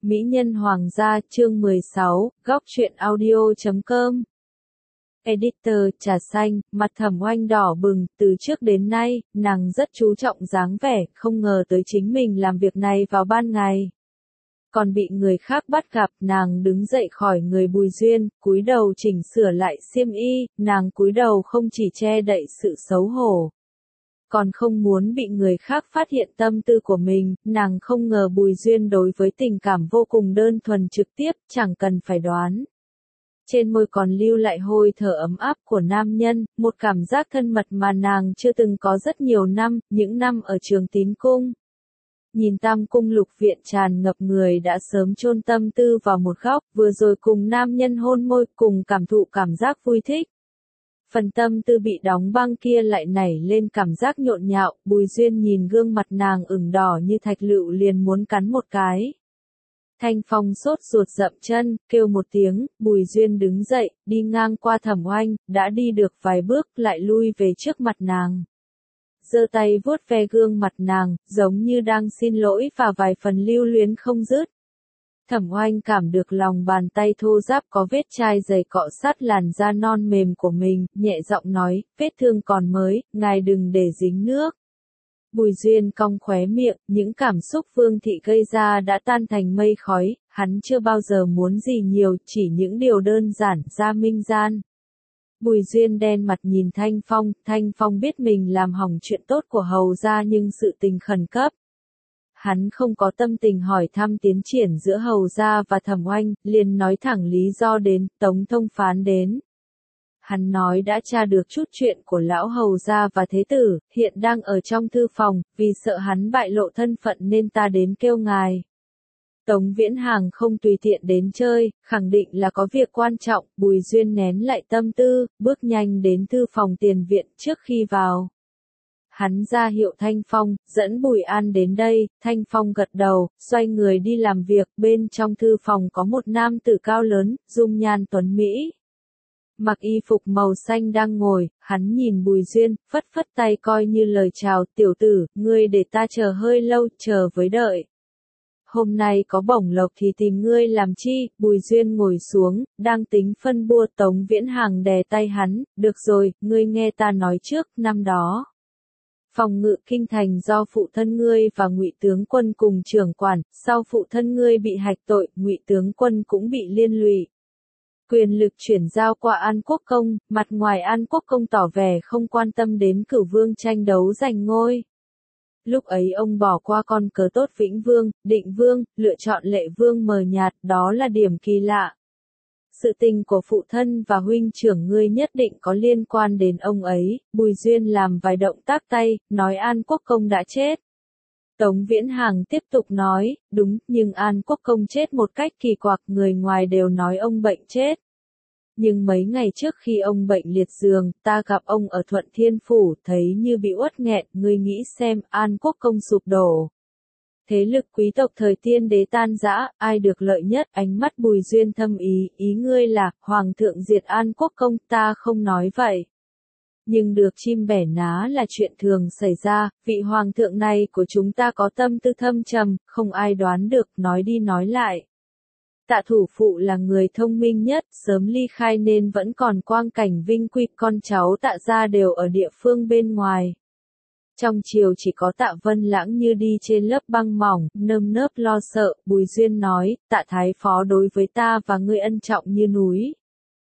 Mỹ nhân hoàng gia chương 16, góc truyện audio.com. Editor trà xanh, mặt Thẩm Oanh đỏ bừng, từ trước đến nay, nàng rất chú trọng dáng vẻ, không ngờ tới chính mình làm việc này vào ban ngày. Còn bị người khác bắt gặp, nàng đứng dậy khỏi người Bùi Duyên, cúi đầu chỉnh sửa lại xiêm y, nàng cúi đầu không chỉ che đậy sự xấu hổ. Còn không muốn bị người khác phát hiện tâm tư của mình, nàng không ngờ Bùi Duyên đối với tình cảm vô cùng đơn thuần trực tiếp, chẳng cần phải đoán. Trên môi còn lưu lại hơi thở ấm áp của nam nhân, một cảm giác thân mật mà nàng chưa từng có rất nhiều năm, những năm ở Trường Tín Cung. Nhìn Tam Cung Lục Viện tràn ngập người đã sớm chôn tâm tư vào một góc, vừa rồi cùng nam nhân hôn môi, cùng cảm thụ cảm giác vui thích. Phần tâm tư bị đóng băng kia lại nảy lên cảm giác nhộn nhạo, Bùi Duyên nhìn gương mặt nàng ửng đỏ như thạch lựu liền muốn cắn một cái. Thanh Phong sốt ruột dậm chân, kêu một tiếng, Bùi Duyên đứng dậy, đi ngang qua Thẩm Oanh, đã đi được vài bước lại lui về trước mặt nàng. Giơ tay vuốt ve gương mặt nàng, giống như đang xin lỗi và vài phần lưu luyến không dứt. Thẩm Oanh cảm được lòng bàn tay thô ráp có vết chai dày cọ sát làn da non mềm của mình, nhẹ giọng nói, vết thương còn mới, ngài đừng để dính nước. Bùi Duyên cong khóe miệng, những cảm xúc Vương thị gây ra đã tan thành mây khói, hắn chưa bao giờ muốn gì nhiều, chỉ những điều đơn giản, ra minh gian. Bùi Duyên đen mặt nhìn Thanh Phong biết mình làm hỏng chuyện tốt của hầu gia nhưng sự tình khẩn cấp. Hắn không có tâm tình hỏi thăm tiến triển giữa hầu gia và Thẩm Oanh, liền nói thẳng lý do đến, Tống thông phán đến. Hắn nói đã tra được chút chuyện của lão hầu gia và thế tử, hiện đang ở trong thư phòng, vì sợ hắn bại lộ thân phận nên ta đến kêu ngài. Tống Viễn Hàng không tùy tiện đến chơi, khẳng định là có việc quan trọng, Bùi Duyên nén lại tâm tư, bước nhanh đến thư phòng tiền viện trước khi vào. Hắn ra hiệu Thanh Phong, dẫn Bùi An đến đây, Thanh Phong gật đầu, xoay người đi làm việc, bên trong thư phòng có một nam tử cao lớn, dung nhan tuấn Mỹ. Mặc y phục màu xanh đang ngồi, hắn nhìn Bùi Duyên, phất phất tay coi như lời chào, tiểu tử, ngươi để ta chờ hơi lâu, chờ với đợi. Hôm nay có bổng lộc thì tìm ngươi làm chi, Bùi Duyên ngồi xuống, đang tính phân bua. Tống Viễn Hàng đè tay hắn, được rồi, ngươi nghe ta nói trước, năm đó. Phòng ngự kinh thành do phụ thân ngươi và Ngụy tướng quân cùng trưởng quản, sau phụ thân ngươi bị hạch tội, Ngụy tướng quân cũng bị liên lụy. Quyền lực chuyển giao qua An Quốc Công, mặt ngoài An Quốc Công tỏ vẻ không quan tâm đến Cửu Vương tranh đấu giành ngôi. Lúc ấy ông bỏ qua con cờ tốt Vĩnh Vương, Định Vương, lựa chọn Lệ Vương mờ nhạt, đó là điểm kỳ lạ. Sự tình của phụ thân và huynh trưởng ngươi nhất định có liên quan đến ông ấy, Bùi Duyên làm vài động tác tay, nói An Quốc Công đã chết. Tống Viễn Hàng tiếp tục nói, đúng, nhưng An Quốc Công chết một cách kỳ quặc, người ngoài đều nói ông bệnh chết. Nhưng mấy ngày trước khi ông bệnh liệt giường, ta gặp ông ở Thuận Thiên Phủ, thấy như bị uất nghẹn, ngươi nghĩ xem, An Quốc Công sụp đổ. Thế lực quý tộc thời Tiên Đế tan rã, ai được lợi nhất, ánh mắt Bùi Duyên thâm ý ngươi là, Hoàng thượng diệt An Quốc Công, ta không nói vậy. Nhưng được chim bẻ ná là chuyện thường xảy ra, vị Hoàng thượng này của chúng ta có tâm tư thâm trầm, không ai đoán được, nói đi nói lại. Tạ thủ phụ là người thông minh nhất, sớm ly khai nên vẫn còn quang cảnh vinh quy, con cháu Tạ gia đều ở địa phương bên ngoài. Trong triều chỉ có Tạ Vân Lãng như đi trên lớp băng mỏng, nơm nớp lo sợ, Bùi Duyên nói, Tạ Thái Phó đối với ta và ngươi ân trọng như núi.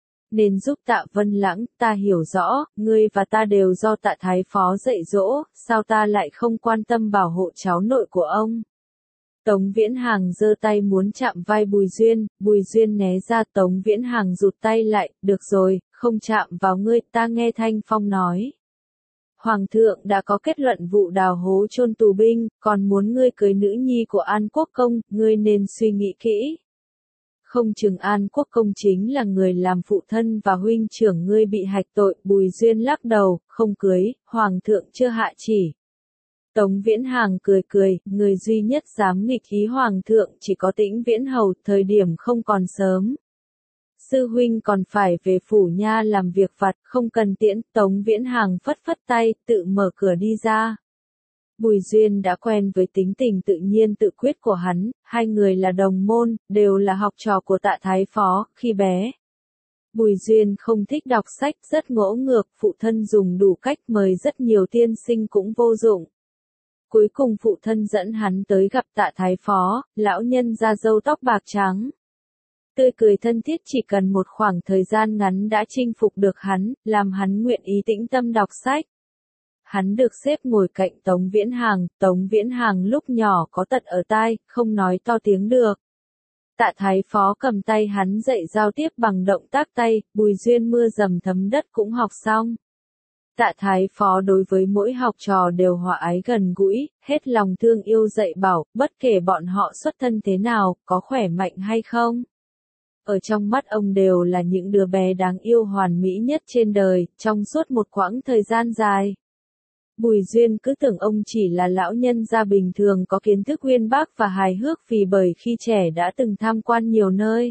Nên giúp Tạ Vân Lãng, ta hiểu rõ, ngươi và ta đều do Tạ Thái Phó dạy dỗ, sao ta lại không quan tâm bảo hộ cháu nội của ông. Tống Viễn Hàng giơ tay muốn chạm vai Bùi Duyên né ra. Tống Viễn Hàng rụt tay lại, được rồi, không chạm vào ngươi, ta nghe Thanh Phong nói. Hoàng thượng đã có kết luận vụ đào hố chôn tù binh, còn muốn ngươi cưới nữ nhi của An Quốc Công, ngươi nên suy nghĩ kỹ. Không chừng An Quốc Công chính là người làm phụ thân và huynh trưởng ngươi bị hạch tội, Bùi Duyên lắc đầu, không cưới, Hoàng thượng chưa hạ chỉ. Tống Viễn Hàng cười, người duy nhất dám nghịch ý Hoàng thượng chỉ có Tĩnh Viễn Hầu, thời điểm không còn sớm. Sư huynh còn phải về phủ nha làm việc vặt, không cần tiễn. Tống Viễn Hàng phất phất tay, tự mở cửa đi ra. Bùi Duyên đã quen với tính tình tự nhiên tự quyết của hắn, hai người là đồng môn, đều là học trò của Tạ Thái Phó, khi bé. Bùi Duyên không thích đọc sách, rất ngỗ ngược, phụ thân dùng đủ cách mời rất nhiều tiên sinh cũng vô dụng. Cuối cùng phụ thân dẫn hắn tới gặp Tạ Thái Phó, lão nhân da râu tóc bạc trắng. Tươi cười thân thiết chỉ cần một khoảng thời gian ngắn đã chinh phục được hắn, làm hắn nguyện ý tĩnh tâm đọc sách. Hắn được xếp ngồi cạnh Tống Viễn Hàng lúc nhỏ có tật ở tai, không nói to tiếng được. Tạ Thái Phó cầm tay hắn dạy giao tiếp bằng động tác tay, Bùi Duyên mưa dầm thấm đất cũng học xong. Tạ Thái Phó đối với mỗi học trò đều hòa ái gần gũi, hết lòng thương yêu dạy bảo, bất kể bọn họ xuất thân thế nào, có khỏe mạnh hay không. Ở trong mắt ông đều là những đứa bé đáng yêu hoàn mỹ nhất trên đời, trong suốt một quãng thời gian dài. Bùi Duyên cứ tưởng ông chỉ là lão nhân gia bình thường có kiến thức uyên bác và hài hước vì bởi khi trẻ đã từng tham quan nhiều nơi.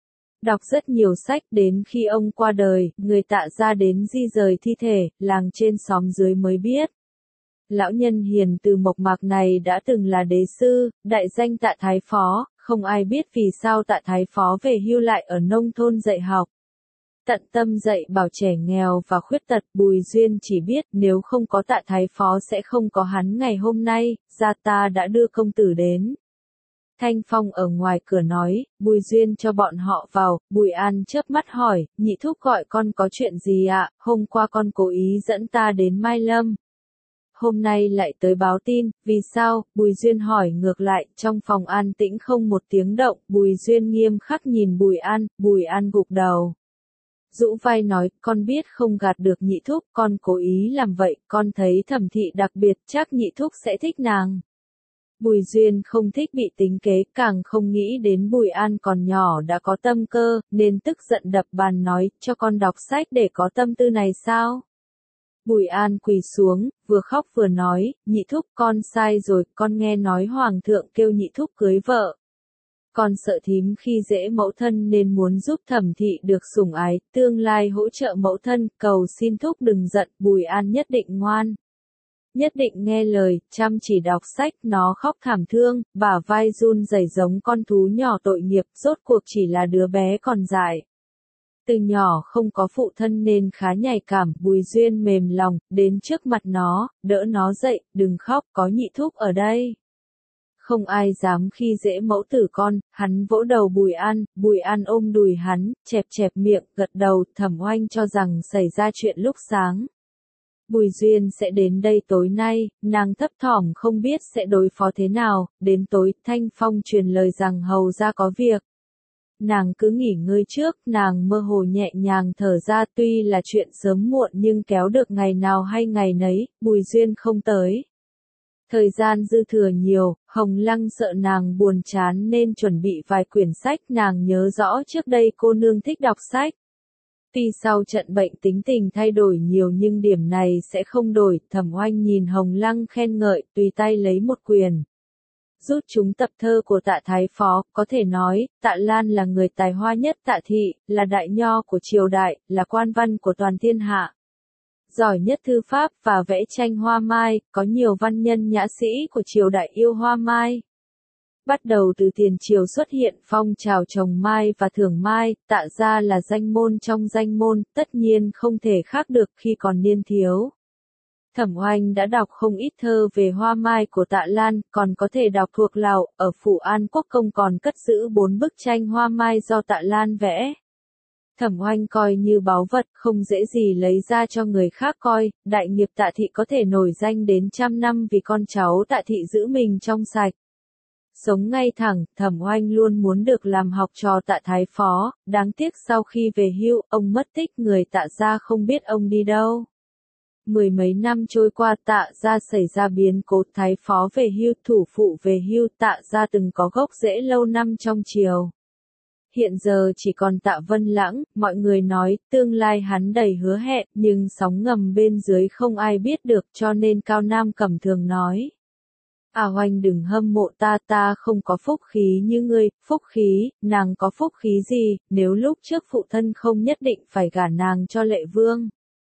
Đọc rất nhiều sách đến khi ông qua đời, người Tạ gia đến di rời thi thể, làng trên xóm dưới mới biết. Lão nhân hiền từ mộc mạc này đã từng là đế sư, đại danh Tạ Thái Phó, không ai biết vì sao Tạ Thái Phó về hưu lại ở nông thôn dạy học. Tận tâm dạy bảo trẻ nghèo và khuyết tật, Bùi Duyên chỉ biết nếu không có Tạ Thái Phó sẽ không có hắn ngày hôm nay, gia ta đã đưa công tử đến. Thanh Phong ở ngoài cửa nói, Bùi Duyên cho bọn họ vào, Bùi An chớp mắt hỏi, nhị thúc gọi con có chuyện gì ạ, hôm qua con cố ý dẫn ta đến Mai Lâm. Hôm nay lại tới báo tin, vì sao, Bùi Duyên hỏi ngược lại, trong phòng an tĩnh không một tiếng động, Bùi Duyên nghiêm khắc nhìn Bùi An gục đầu. Dũ vai nói, con biết không gạt được nhị thúc, con cố ý làm vậy, con thấy Thẩm thị đặc biệt, chắc nhị thúc sẽ thích nàng. Bùi Duyên không thích bị tính kế, càng không nghĩ đến Bùi An còn nhỏ đã có tâm cơ, nên tức giận đập bàn nói, cho con đọc sách để có tâm tư này sao? Bùi An quỳ xuống, vừa khóc vừa nói, nhị thúc con sai rồi, con nghe nói hoàng thượng kêu nhị thúc cưới vợ. Con sợ thím khi dễ mẫu thân nên muốn giúp Thẩm thị được sủng ái, tương lai hỗ trợ mẫu thân, cầu xin thúc đừng giận, Bùi An nhất định ngoan. Nhất định nghe lời, chăm chỉ đọc sách, nó khóc thảm thương, bả vai run rẩy giống con thú nhỏ tội nghiệp, rốt cuộc chỉ là đứa bé còn dại. Từ nhỏ không có phụ thân nên khá nhạy cảm, Bùi Duyên mềm lòng, đến trước mặt nó, đỡ nó dậy, đừng khóc, có nhị thúc ở đây. Không ai dám khi dễ mẫu tử con, hắn vỗ đầu Bùi An ôm đùi hắn, chẹp chẹp miệng, gật đầu, Thẩm Oanh cho rằng xảy ra chuyện lúc sáng. Bùi Duyên sẽ đến đây tối nay, nàng thấp thỏm không biết sẽ đối phó thế nào, đến tối, Thanh Phong truyền lời rằng hầu ra có việc. Nàng cứ nghỉ ngơi trước, nàng mơ hồ nhẹ nhàng thở ra tuy là chuyện sớm muộn nhưng kéo được ngày nào hay ngày nấy, Bùi Duyên không tới. Thời gian dư thừa nhiều, Hồng Lăng sợ nàng buồn chán nên chuẩn bị vài quyển sách, nàng nhớ rõ trước đây cô nương thích đọc sách. Tuy sau trận bệnh tính tình thay đổi nhiều nhưng điểm này sẽ không đổi, Thẩm Oanh nhìn Hồng Lăng khen ngợi, tùy tay lấy một quyển. Rút chúng tập thơ của Tạ Thái Phó, có thể nói, Tạ Lan là người tài hoa nhất Tạ thị, là đại nho của triều đại, là quan văn của toàn thiên hạ. Giỏi nhất thư pháp và vẽ tranh hoa mai, có nhiều văn nhân nhã sĩ của triều đại yêu hoa mai. Bắt đầu từ tiền triều xuất hiện phong trào trồng mai và thưởng mai, Tạ gia là danh môn trong danh môn, tất nhiên không thể khác được khi còn niên thiếu. Thẩm Oanh đã đọc không ít thơ về hoa mai của Tạ Lan, còn có thể đọc thuộc lòng, ở Phủ An Quốc Công còn cất giữ 4 bức tranh hoa mai do Tạ Lan vẽ. Thẩm Oanh coi như báu vật, không dễ gì lấy ra cho người khác coi, đại nghiệp Tạ thị có thể nổi danh đến 100 năm vì con cháu Tạ thị giữ mình trong sạch. Sống ngay thẳng, Thẩm Oanh luôn muốn được làm học trò Tạ Thái Phó, đáng tiếc sau khi về hưu, ông mất tích, người Tạ gia không biết ông đi đâu. Mười mấy năm trôi qua, Tạ gia xảy ra biến cố, Thái Phó về hưu, thủ phụ về hưu, Tạ gia từng có gốc rễ lâu năm trong triều. Hiện giờ chỉ còn Tạ Vân Lãng, mọi người nói, tương lai hắn đầy hứa hẹn, nhưng sóng ngầm bên dưới không ai biết được, cho nên Cao Nam Cẩm thường nói. Oanh đừng hâm mộ ta, ta không có phúc khí như ngươi, phúc khí, nàng có phúc khí gì, nếu lúc trước phụ thân không nhất định phải gả nàng cho Lệ Vương.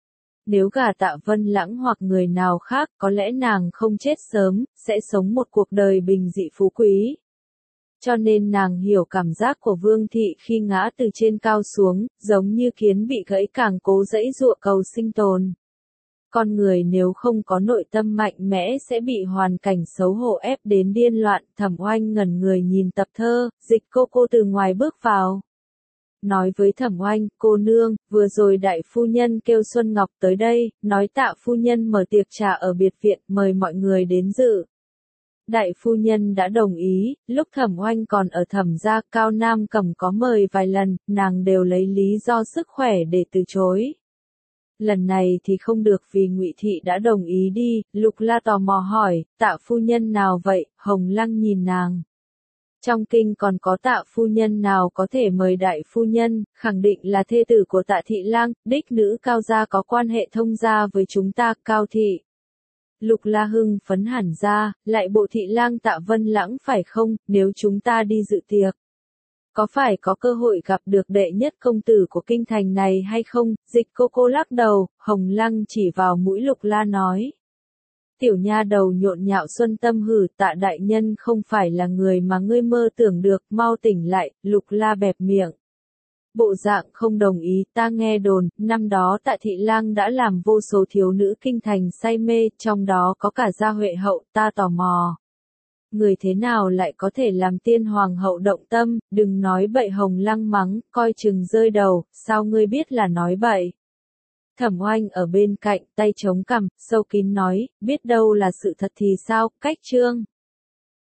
Nếu gả Tạ Vân Lãng hoặc người nào khác, có lẽ nàng không chết sớm, sẽ sống một cuộc đời bình dị phú quý. Cho nên nàng hiểu cảm giác của Vương Thị khi ngã từ trên cao xuống, giống như kiến bị gãy càng cố giãy giụa cầu sinh tồn. Con người nếu không có nội tâm mạnh mẽ sẽ bị hoàn cảnh xấu hổ ép đến điên loạn. Thẩm Oanh ngẩn người nhìn tập thơ, Dịch cô từ ngoài bước vào. Nói với Thẩm Oanh, cô nương, vừa rồi đại phu nhân kêu Xuân Ngọc tới đây, nói Tạ phu nhân mở tiệc trà ở biệt viện, mời mọi người đến dự. Đại phu nhân đã đồng ý, lúc Thẩm Oanh còn ở Thẩm gia, Cao Nam Cẩm có mời vài lần, nàng đều lấy lý do sức khỏe để từ chối. Lần này thì không được vì Ngụy Thị đã đồng ý đi. Lục La tò mò hỏi, Tạ phu nhân nào vậy? Hồng Lăng nhìn nàng. Trong kinh còn có Tạ phu nhân nào có thể mời đại phu nhân, khẳng định là thê tử của Tạ thị lang, đích nữ Cao gia có quan hệ thông gia với chúng ta, Cao thị. Lục La hưng phấn hẳn ra, lại bộ thị lang Tạ Vân Lãng phải không? Nếu chúng ta đi dự tiệc, có phải có cơ hội gặp được đệ nhất công tử của kinh thành này hay không? Dịch cô lắc đầu. Hồng Lăng chỉ vào mũi Lục La nói. Tiểu nha đầu nhộn nhạo xuân tâm hử, Tạ đại nhân không phải là người mà ngươi mơ tưởng được, mau tỉnh lại. Lục La bẹp miệng. Bộ dạng không đồng ý, ta nghe đồn, năm đó Tạ thị lang đã làm vô số thiếu nữ kinh thành say mê, trong đó có cả Gia Huệ hậu, ta tò mò. Người thế nào lại có thể làm tiên hoàng hậu động tâm? Đừng nói bậy. Hồng Lăng mắng, coi chừng rơi đầu, sao ngươi biết là nói bậy? Thẩm Oanh ở bên cạnh, tay chống cằm, sâu kín nói, biết đâu là sự thật thì sao? Cách chương